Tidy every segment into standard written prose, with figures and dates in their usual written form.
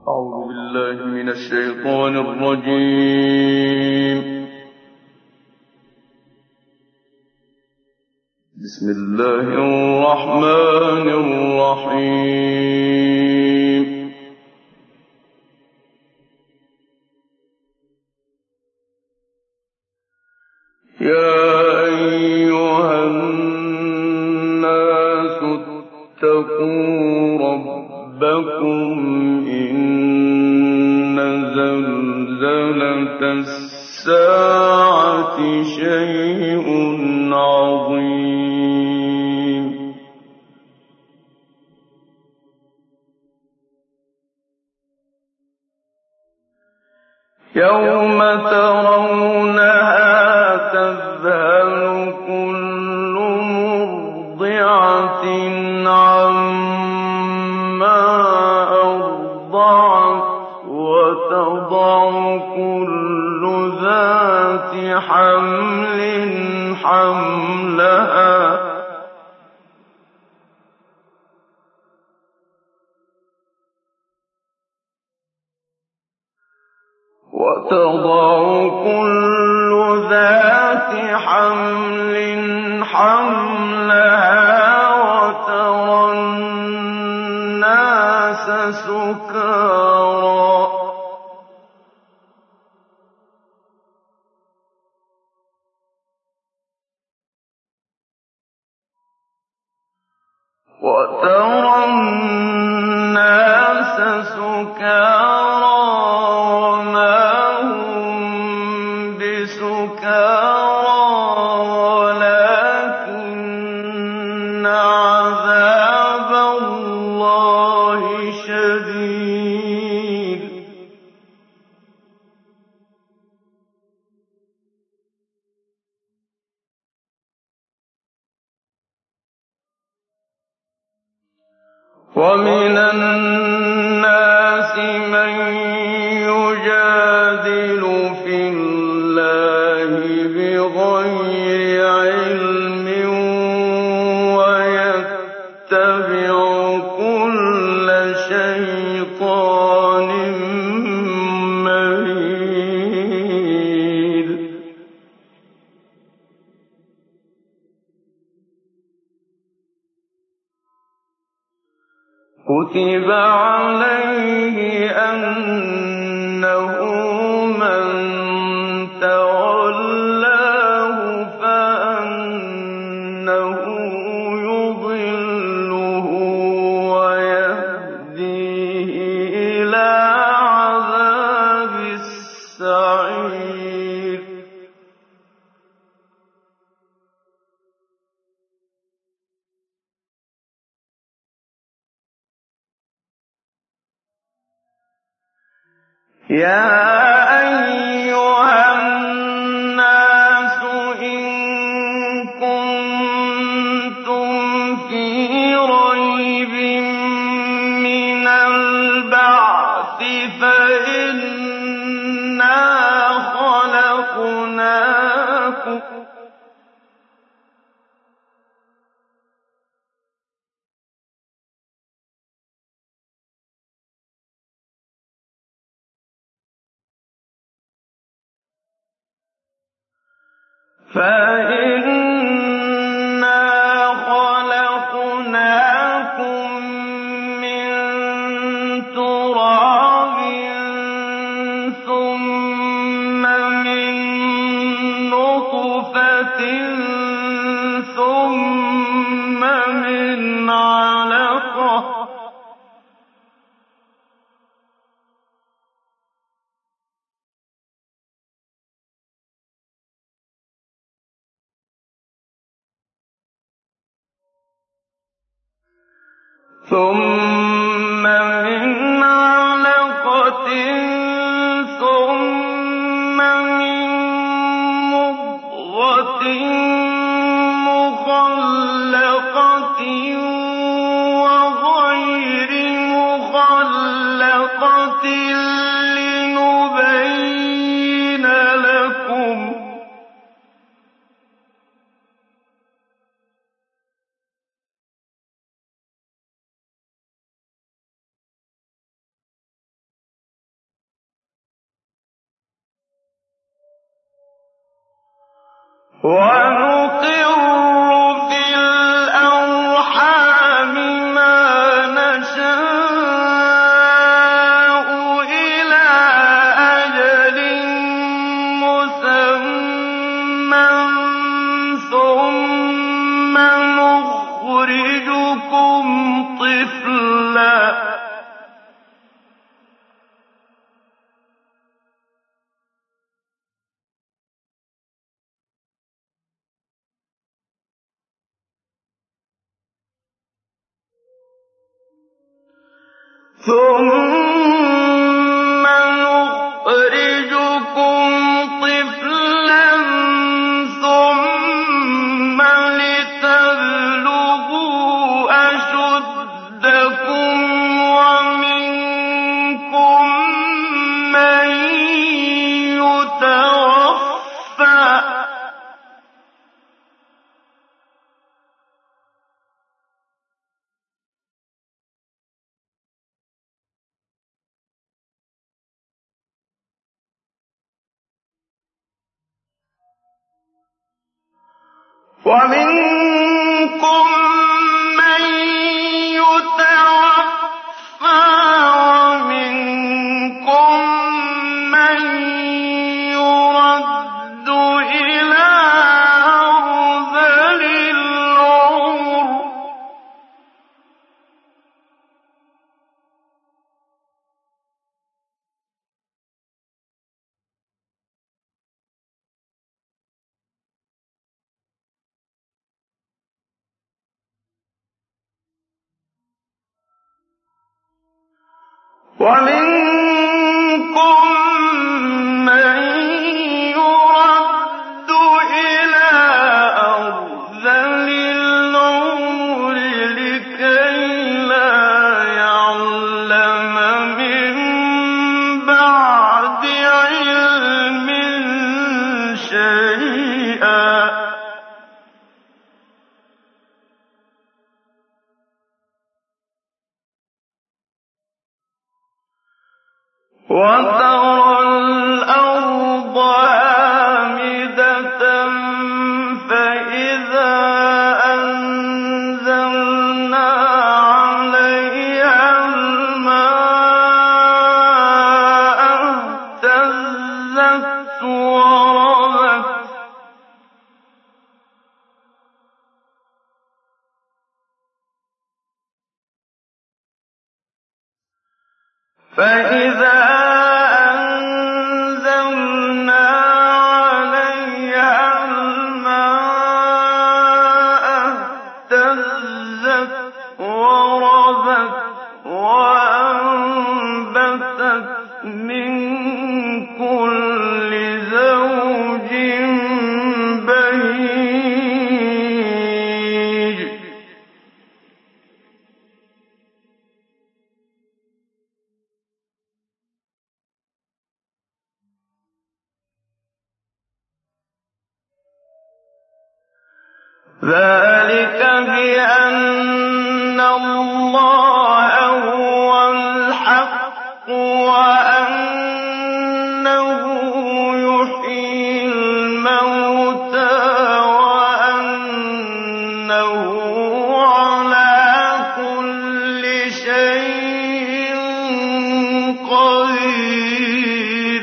أعوذ بالله من الشيطان الرجيم. بسم الله الرحمن الرحيم. يا أيها الناس اتقوا ربكم إن زلزلة الساعة شيء عظيم. يوم ترونها تذهل كل مرضعة عما أرضعت وتضع كل ذات حمل حملها وترى الناس سكارى وما هم بسكارى ولكن عذاب الله شديد. ومن الناس من يجادل في الله بغير علم ويتبع كل شيطان مريد. كتب عليه أنه من تولاه فأنه يضله ويهديه إلى عذاب السعير. يا أيها الناس إن كنتم في ريب من البعث فإنا خلقناكم من تراب ثم من نطفة ثم من علقة ثم من علقة ثم من مضغة مخلقة وغير مخلقة لنبين لكم وَنُقِرُّ فِي الْأَرْحَامِ مَا نَشَاءُ إِلَىٰ أَجَلٍ مُّسَمًّى ثُمَّ نُخْرِجُكُمْ طِفْلًا ثُمَّ لِتَبْلُغُوا أَشُدَّكُمْ وَمِنكُم مَّن يُتَوَفَّىٰ ۖ وَمِنكُم مَّن يُرَدُّ إِلَىٰ أَرْذَلِ الْعُمُرِ ۗ وَمِنكُم مَّن يُرَدُّ إِلَىٰ أَرْذَلِ الْعُمُرِ لِكَيْلَا يَعْلَمَ مِن بَعْدِ عِلْمٍ شَيْئًا ۚ وَتَرَى الْأَرْضَ هَامِدَةً فَإِذَا أَنزَلْنَا عَلَيْهَا الْمَاءَ اهْتَزَّتْ وَرَبَتْ ۚ فَإِذَا أَنزَلْنَا عَلَيْهَا الْمَاءَ اهْتَزَّتْ وَرَبَتْ وَأَنبَتَتْ مِن كُلِّ زَوْجٍ بَهِيجٍ ذَٰلِكَ بِأَنَّ اللَّهَ هُوَ الْحَقُّ وَأَنَّهُ يُحْيِي الْمَوْتَىٰ وَأَنَّهُ عَلَىٰ كُلِّ شَيْءٍ قَدِيرٌ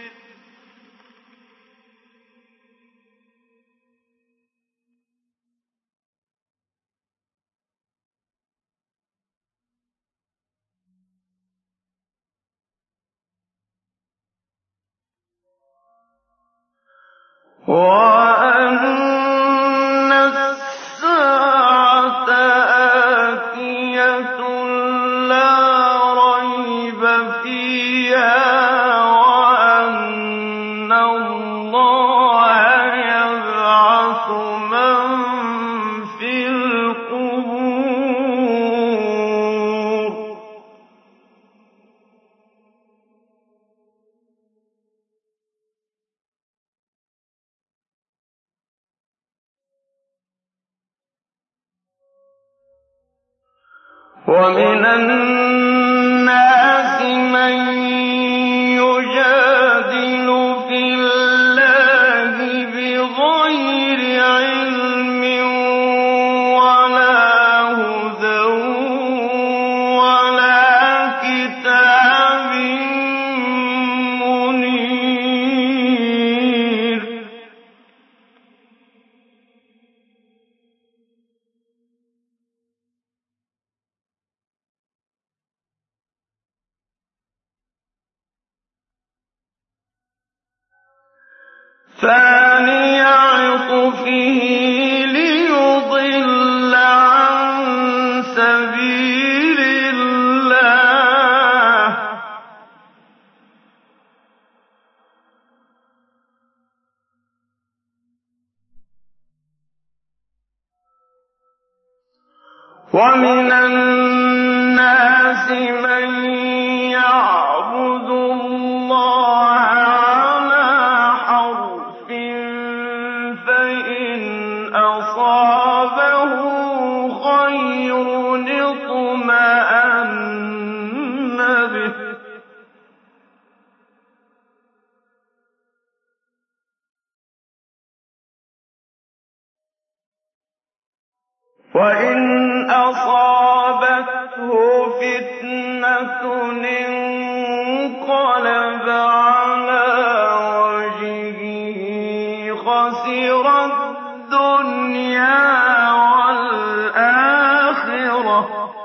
وَأَنَّ السَّاعَةَ آتِيَةٌ لَّا رَيْبَ فِيهَا وَأَنَّ اللَّهَ يَبْعَثُ مَن فِي الْقُبُورِ ۗ وَمِنَ النَّاسِ مَن يُجَادِلُ فِي اللَّهِ بِغَيْرِ ثاني عطفه ليضل عن سبيل الله ومن الناس من يعبد الله على حرف فإن أصابه خير اطمأن به وإن أصابته فتنة انقلب على وجهه خسر الدنيا والآخرة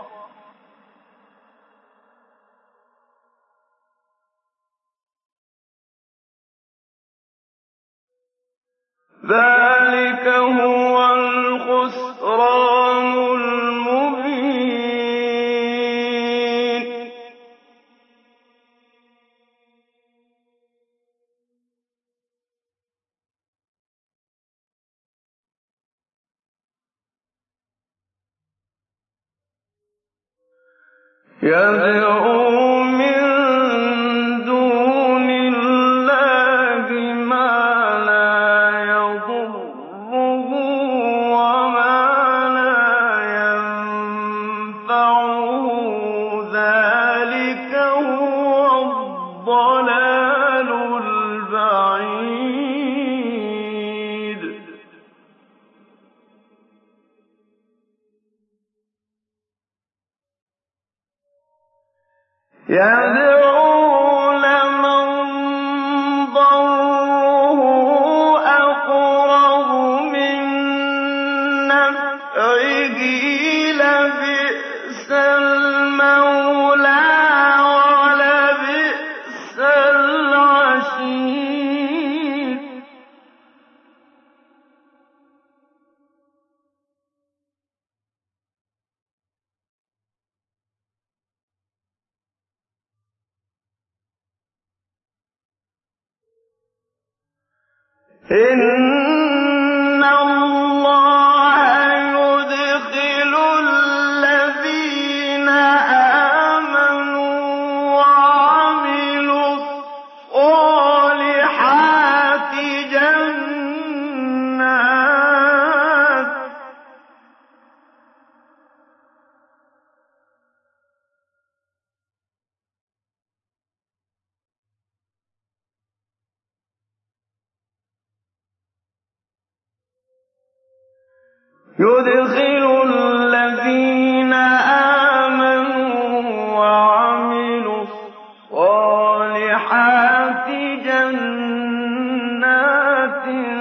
ذلك هو الخسران المبين يدعو من دون الله ما لا يضره وما لا ينفعه ذلك هو الضلال البعيد يدعو لمن ضره أقرب من نفعه لبئس المولى ولبئس العشير إن الله يدخل الذين آمنوا وعملوا الصالحات جنات يدخل الذين آمنوا وعملوا الصالحات جنات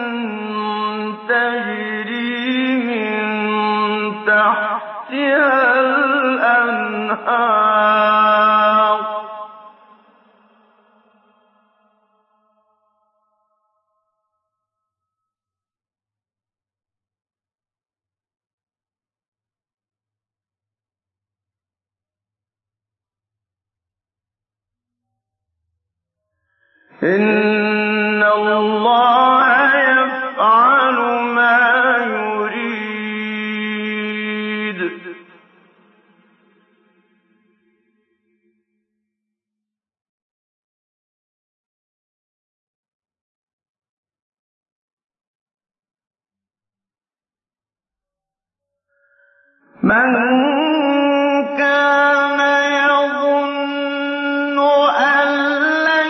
تجري من تحتها الأنهار إن الله يفعل ما يريد من كان يظن أن لن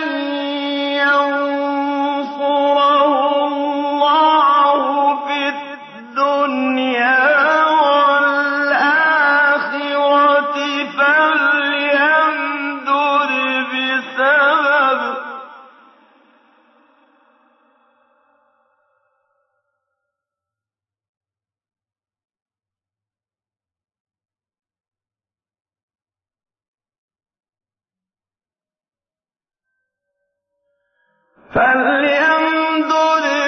ينصره الله في الدنيا والآخرة فليمدد بسبب فليمدد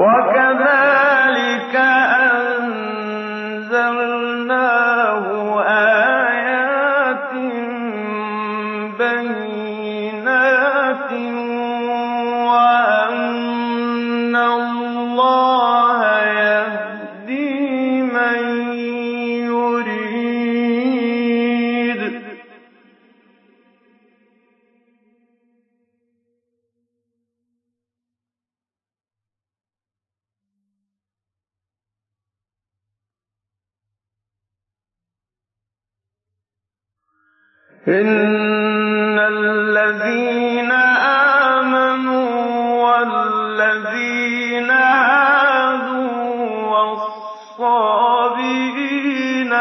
وكذلك أنزلناه آيات بينات وأن الله يهدي من يريد. إن الذين آمنوا والذين هادوا والصابئين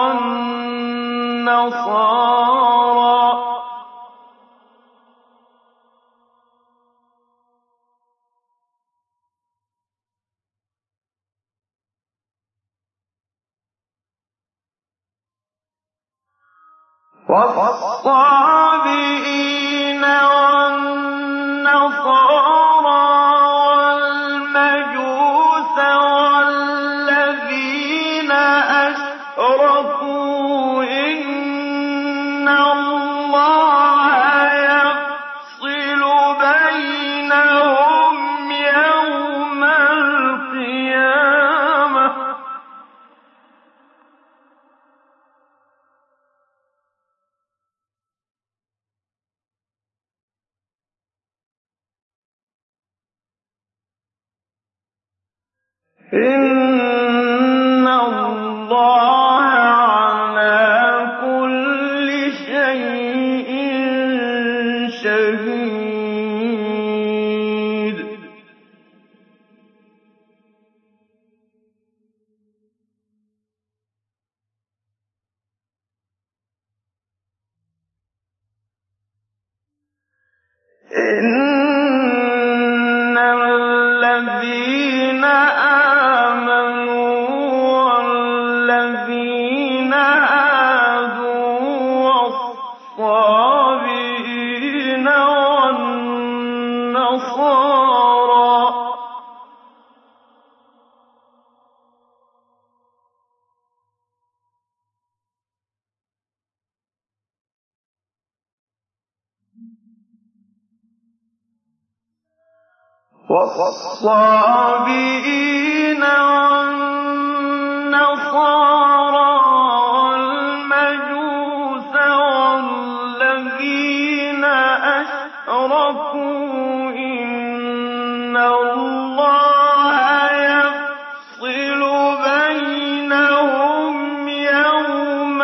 والنصارى والمجوس والذين أشركوا إن الله يفصل بينهم يوم القيامة. إن الله على كل شيء شهيد. إن الذين آمنوا والذين هادوا والصابئين والنصارى والمجوس والذين أشركوا إن الله يفصل بينهم يوم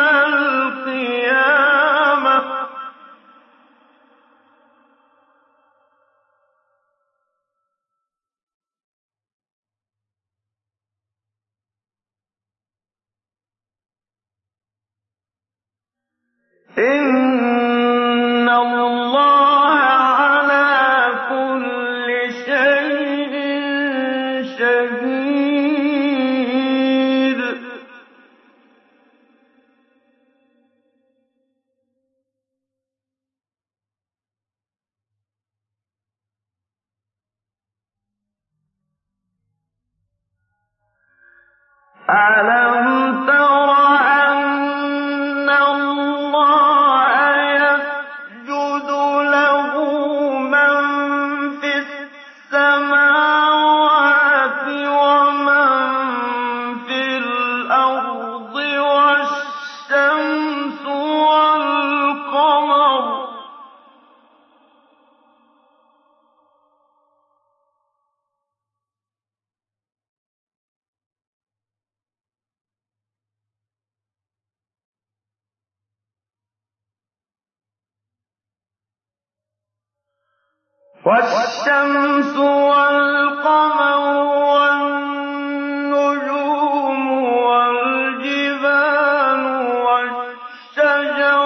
القيامة. إن الله على كل شيء شهيد. ألم تر أن الله يسجد له من في السماوات ومن في الأرض والشمس والقمر والنجوم والجبال والشجر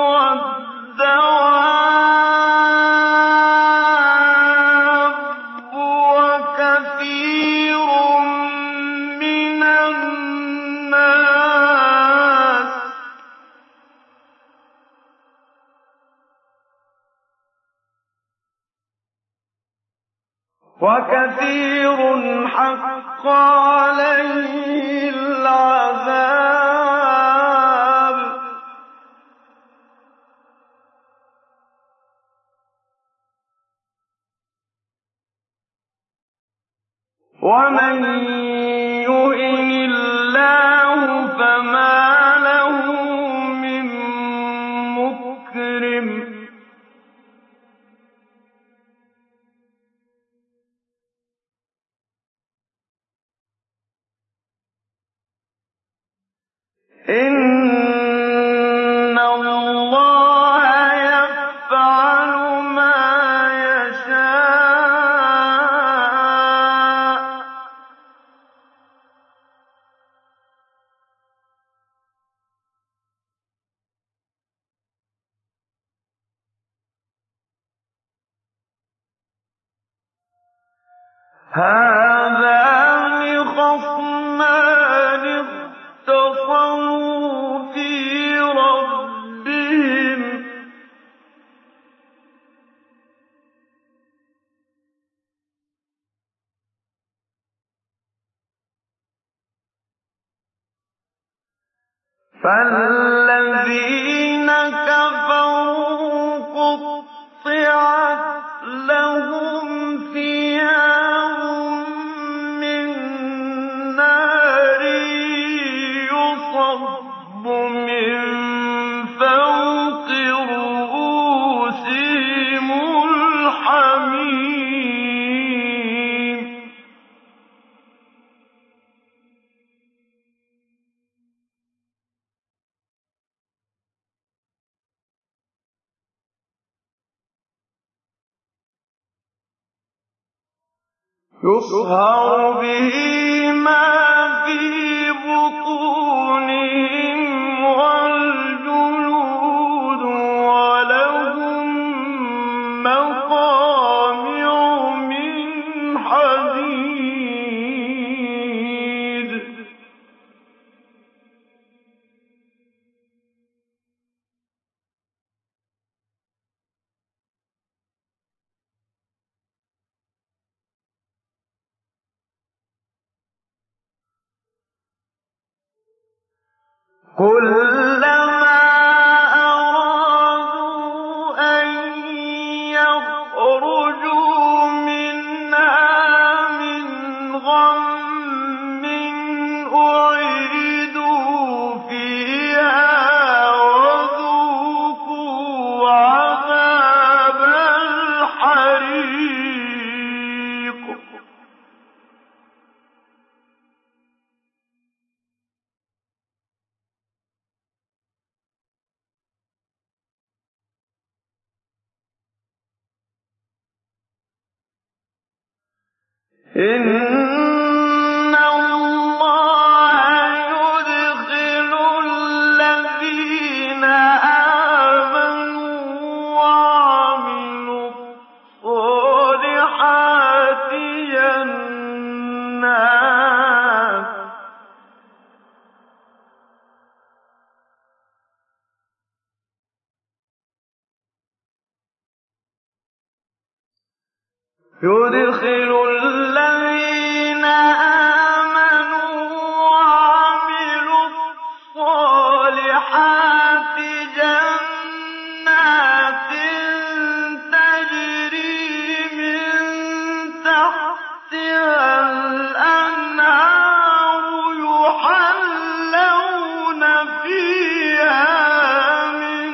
والدواب وكثير من الناس وكثير حق عليه العذاب ومن يهن الله فما له من مكرم إن الله يفعل ما يشاء هذان خصمان اختصموا في ربهم فالذين كفروا قطعت لهم ثياب من نار يصب من فوق رؤوسهم الحميم يصهر به ما في بطونهم والجلود ولهم مقامع من حديد كلما أرادوا أن يخرجوا منها من غم أعيدوا فيها وذوقوا عذاب الحريق إن الله يدخل الذين آمنوا وعملوا الصالحات يدخل الذين آمنوا وعملوا الصالحات جنات تجري من تحتها الأنهار يحلون فيها من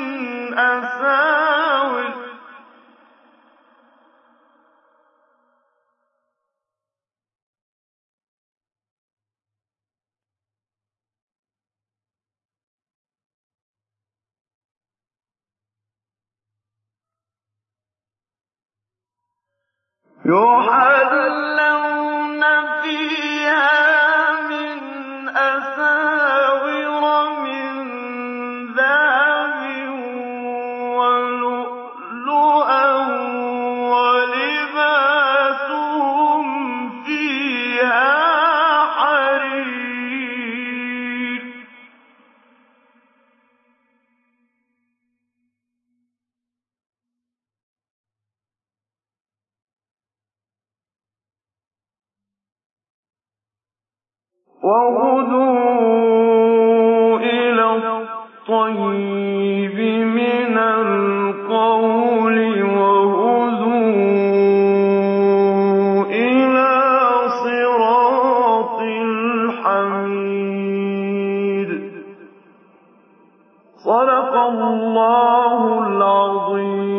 أساور يحلون فيها من أساور من ذهب ولؤلؤا ولباسهم فيها حرير وهدوا إلى الطيب من القول وهدوا إلى صراط الحميد. صدق الله العظيم.